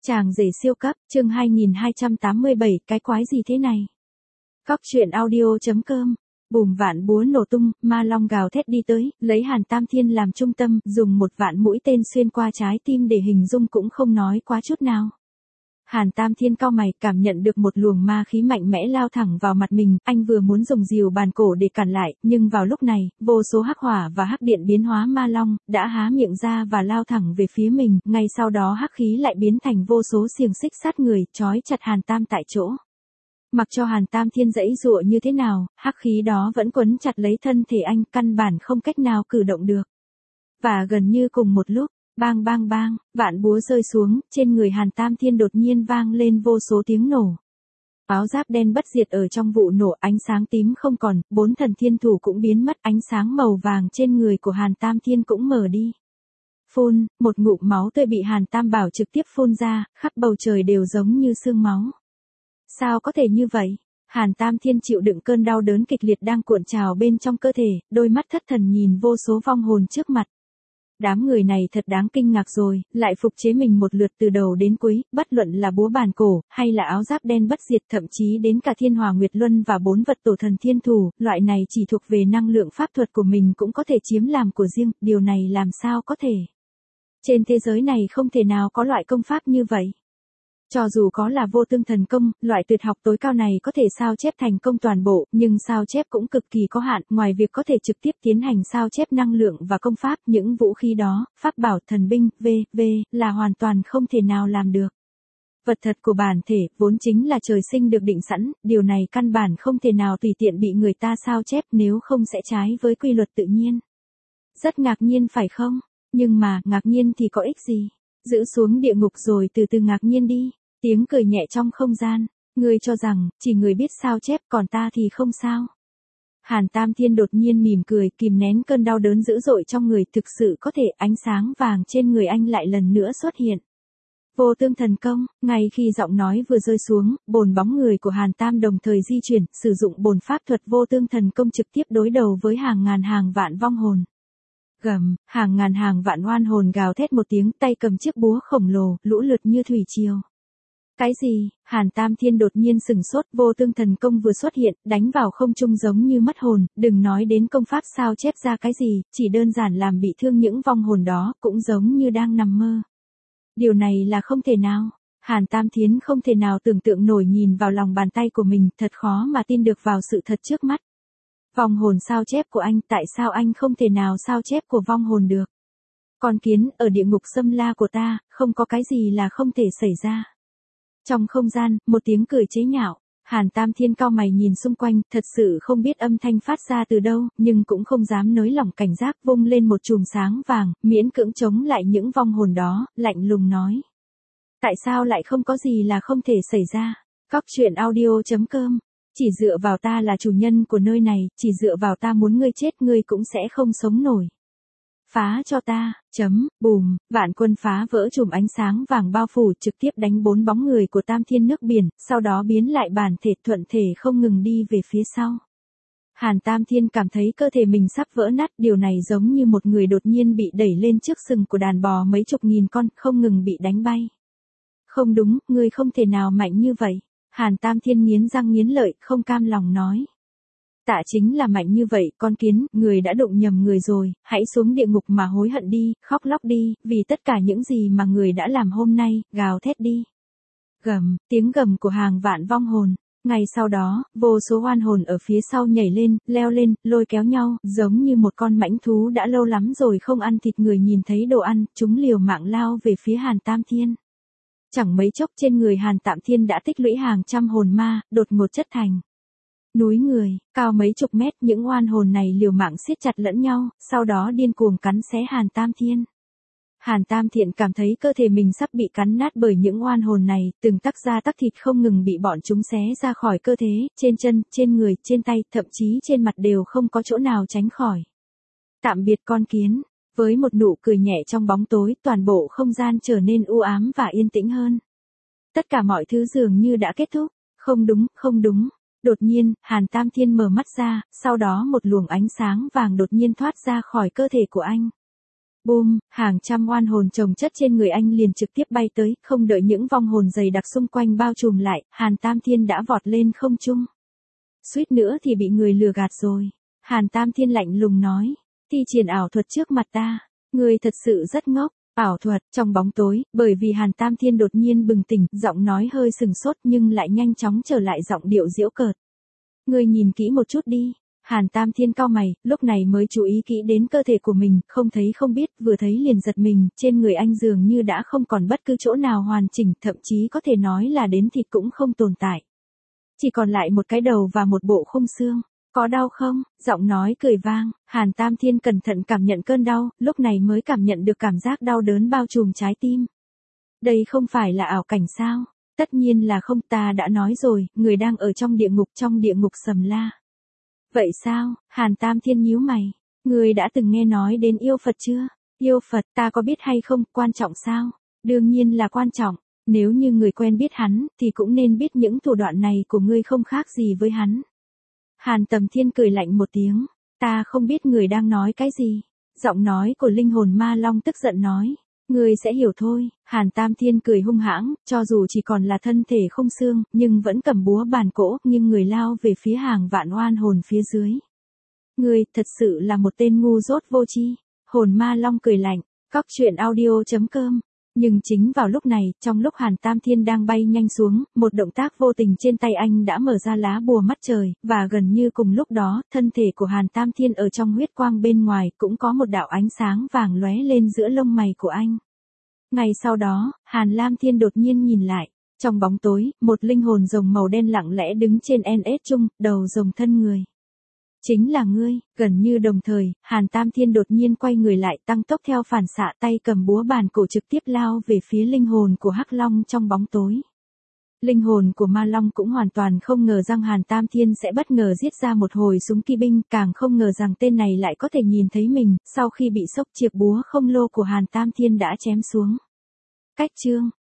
Chàng rể siêu cấp, chương 2287, cái quái gì thế này? Cóc truyện audio.com. Bùm vạn búa nổ tung, ma long gào thét đi tới, lấy Hàn Tam Thiên làm trung tâm, dùng một vạn mũi tên xuyên qua trái tim để hình dung cũng không nói quá chút nào. Hàn Tam Thiên cau mày, cảm nhận được một luồng ma khí mạnh mẽ lao thẳng vào mặt mình, anh vừa muốn dùng rìu bàn cổ để cản lại, nhưng vào lúc này, vô số hắc hỏa và hắc điện biến hóa ma long, đã há miệng ra và lao thẳng về phía mình, ngay sau đó hắc khí lại biến thành vô số xiềng xích sát người, trói chặt Hàn Tam tại chỗ. Mặc cho Hàn Tam Thiên giãy giụa như thế nào, hắc khí đó vẫn quấn chặt lấy thân thể anh, căn bản không cách nào cử động được. Và gần như cùng một lúc, bang bang bang, vạn búa rơi xuống, trên người Hàn Tam Thiên đột nhiên vang lên vô số tiếng nổ. Áo giáp đen bất diệt ở trong vụ nổ, ánh sáng tím không còn, 4 thần thiên thủ cũng biến mất, ánh sáng màu vàng trên người của Hàn Tam Thiên cũng mờ đi. Phun, một ngụm máu tươi bị Hàn Tam Bảo trực tiếp phun ra, khắp bầu trời đều giống như sương máu. Sao có thể như vậy? Hàn Tam Thiên chịu đựng cơn đau đớn kịch liệt đang cuộn trào bên trong cơ thể, đôi mắt thất thần nhìn vô số vong hồn trước mặt. Đám người này thật đáng kinh ngạc rồi, lại phục chế mình một lượt từ đầu đến cuối, bất luận là búa bàn cổ, hay là áo giáp đen bất diệt, thậm chí đến cả Thiên Hỏa Nguyệt Luân và 4 vật tổ thần thiên thủ, loại này chỉ thuộc về năng lượng pháp thuật của mình cũng có thể chiếm làm của riêng, điều này làm sao có thể? Trên thế giới này không thể nào có loại công pháp như vậy. Cho dù có là vô tương thần công, loại tuyệt học tối cao này có thể sao chép thành công toàn bộ, nhưng sao chép cũng cực kỳ có hạn, ngoài việc có thể trực tiếp tiến hành sao chép năng lượng và công pháp, những vũ khí đó, pháp bảo, thần binh, v.v. là hoàn toàn không thể nào làm được. Vật thật của bản thể, vốn chính là trời sinh được định sẵn, điều này căn bản không thể nào tùy tiện bị người ta sao chép, nếu không sẽ trái với quy luật tự nhiên. Rất ngạc nhiên phải không? Nhưng mà, ngạc nhiên thì có ích gì? Giữ xuống địa ngục rồi từ từ ngạc nhiên đi. Tiếng cười nhẹ trong không gian. Ngươi cho rằng, chỉ người biết sao chép, còn ta thì không sao. Hàn Tam Thiên đột nhiên mỉm cười, kìm nén cơn đau đớn dữ dội trong người, thực sự có thể, ánh sáng vàng trên người anh lại lần nữa xuất hiện. Vô tương thần công, ngay khi giọng nói vừa rơi xuống, bồn bóng người của Hàn Tam đồng thời di chuyển, sử dụng bồn pháp thuật vô tương thần công trực tiếp đối đầu với hàng ngàn hàng vạn vong hồn. Gầm, hàng ngàn hàng vạn oan hồn gào thét một tiếng, tay cầm chiếc búa khổng lồ, lũ lượt như thủy triều. Cái gì? Hàn Tam Thiên đột nhiên sừng sốt, vô tương thần công vừa xuất hiện, đánh vào không trung giống như mất hồn, đừng nói đến công pháp sao chép ra cái gì, chỉ đơn giản làm bị thương những vong hồn đó, cũng giống như đang nằm mơ. Điều này là không thể nào. Hàn Tam Thiên không thể nào tưởng tượng nổi nhìn vào lòng bàn tay của mình, thật khó mà tin được vào sự thật trước mắt. Vong hồn sao chép của anh, tại sao anh không thể nào sao chép của vong hồn được? Con kiến, ở địa ngục xâm la của ta, không có cái gì là không thể xảy ra. Trong không gian, một tiếng cười chế nhạo, Hàn Tam Thiên cau mày nhìn xung quanh, thật sự không biết âm thanh phát ra từ đâu, nhưng cũng không dám nới lỏng cảnh giác, vung lên một chùm sáng vàng, miễn cưỡng chống lại những vong hồn đó, lạnh lùng nói. Tại sao lại không có gì là không thể xảy ra? Cóc truyện audio.com. Chỉ dựa vào ta là chủ nhân của nơi này, chỉ dựa vào ta muốn ngươi chết ngươi cũng sẽ không sống nổi. Phá cho ta, bùm, vạn quân phá vỡ chùm ánh sáng vàng bao phủ trực tiếp đánh 4 bóng người của Tam Thiên nước biển, sau đó biến lại bản thể thuận thể không ngừng đi về phía sau. Hàn Tam Thiên cảm thấy cơ thể mình sắp vỡ nát, điều này giống như một người đột nhiên bị đẩy lên trước sừng của đàn bò mấy chục nghìn con, không ngừng bị đánh bay. Không đúng, ngươi không thể nào mạnh như vậy. Hàn Tam Thiên nghiến răng nghiến lợi, không cam lòng nói. Tạ chính là mạnh như vậy, con kiến, người đã đụng nhầm người rồi, hãy xuống địa ngục mà hối hận đi, khóc lóc đi, vì tất cả những gì mà người đã làm hôm nay, gào thét đi. Gầm, tiếng gầm của hàng vạn vong hồn. Ngay sau đó, vô số oan hồn ở phía sau nhảy lên, leo lên, lôi kéo nhau, giống như một con mãnh thú đã lâu lắm rồi không ăn thịt người nhìn thấy đồ ăn, chúng liều mạng lao về phía Hàn Tam Thiên. Chẳng mấy chốc trên người Hàn Tam Thiên đã tích lũy hàng trăm hồn ma, đột ngột chất thành núi người, cao mấy chục mét, những oan hồn này liều mạng siết chặt lẫn nhau, sau đó điên cuồng cắn xé Hàn Tam Thiên. Hàn Tam Thiên cảm thấy cơ thể mình sắp bị cắn nát bởi những oan hồn này, từng tắc da tắc thịt không ngừng bị bọn chúng xé ra khỏi cơ thể, trên chân, trên người, trên tay, thậm chí trên mặt đều không có chỗ nào tránh khỏi. Tạm biệt con kiến. Với một nụ cười nhẹ trong bóng tối, toàn bộ không gian trở nên u ám và yên tĩnh hơn. Tất cả mọi thứ dường như đã kết thúc. Không đúng, không đúng. Đột nhiên, Hàn Tam Thiên mở mắt ra, sau đó một luồng ánh sáng vàng đột nhiên thoát ra khỏi cơ thể của anh. Boom, hàng trăm oan hồn chồng chất trên người anh liền trực tiếp bay tới, không đợi những vong hồn dày đặc xung quanh bao trùm lại, Hàn Tam Thiên đã vọt lên không trung. Suýt nữa thì bị người lừa gạt rồi. Hàn Tam Thiên lạnh lùng nói, thi triển ảo thuật trước mặt ta, người thật sự rất ngốc. Ảo thuật, trong bóng tối, bởi vì Hàn Tam Thiên đột nhiên bừng tỉnh, giọng nói hơi sừng sốt nhưng lại nhanh chóng trở lại giọng điệu giễu cợt. Ngươi nhìn kỹ một chút đi. Hàn Tam Thiên cau mày, lúc này mới chú ý kỹ đến cơ thể của mình, không thấy không biết, vừa thấy liền giật mình, trên người anh dường như đã không còn bất cứ chỗ nào hoàn chỉnh, thậm chí có thể nói là đến thịt cũng không tồn tại. Chỉ còn lại một cái đầu và một bộ khung xương. Có đau không? Giọng nói cười vang, Hàn Tam Thiên cẩn thận cảm nhận cơn đau, lúc này mới cảm nhận được cảm giác đau đớn bao trùm trái tim. Đây không phải là ảo cảnh sao? Tất nhiên là không, ta đã nói rồi, người đang ở trong địa ngục sầm la. Vậy sao? Hàn Tam Thiên nhíu mày. Người đã từng nghe nói đến yêu Phật chưa? Yêu Phật ta có biết hay không, quan trọng sao? Đương nhiên là quan trọng. Nếu như người quen biết hắn, thì cũng nên biết những thủ đoạn này của ngươi không khác gì với hắn. Hàn Tầm Thiên cười lạnh một tiếng. Ta không biết người đang nói cái gì. Giọng nói của linh hồn ma long tức giận nói. Người sẽ hiểu thôi. Hàn Tam Thiên cười hung hãng, cho dù chỉ còn là thân thể không xương, nhưng vẫn cầm búa bàn cỗ, nhưng người lao về phía hàng vạn oan hồn phía dưới. Người, thật sự là một tên ngu dốt vô tri. Hồn ma long cười lạnh. Cóc truyện audio.com. Nhưng chính vào lúc này, trong lúc Hàn Tam Thiên đang bay nhanh xuống, một động tác vô tình trên tay anh đã mở ra lá bùa mắt trời, và gần như cùng lúc đó, thân thể của Hàn Tam Thiên ở trong huyết quang bên ngoài cũng có một đạo ánh sáng vàng lóe lên giữa lông mày của anh. Ngày sau đó, Hàn Lam Thiên đột nhiên nhìn lại, trong bóng tối, một linh hồn rồng màu đen lặng lẽ đứng trên NS Trung, đầu rồng thân người. Chính là ngươi. Gần như đồng thời, Hàn Tam Thiên đột nhiên quay người lại tăng tốc theo phản xạ, tay cầm búa bàn cổ trực tiếp lao về phía linh hồn của Hắc Long trong bóng tối. Linh hồn của Ma Long cũng hoàn toàn không ngờ rằng Hàn Tam Thiên sẽ bất ngờ giết ra một hồi súng kỵ binh, càng không ngờ rằng tên này lại có thể nhìn thấy mình, sau khi bị sốc chiếc búa không lô của Hàn Tam Thiên đã chém xuống. Cách chương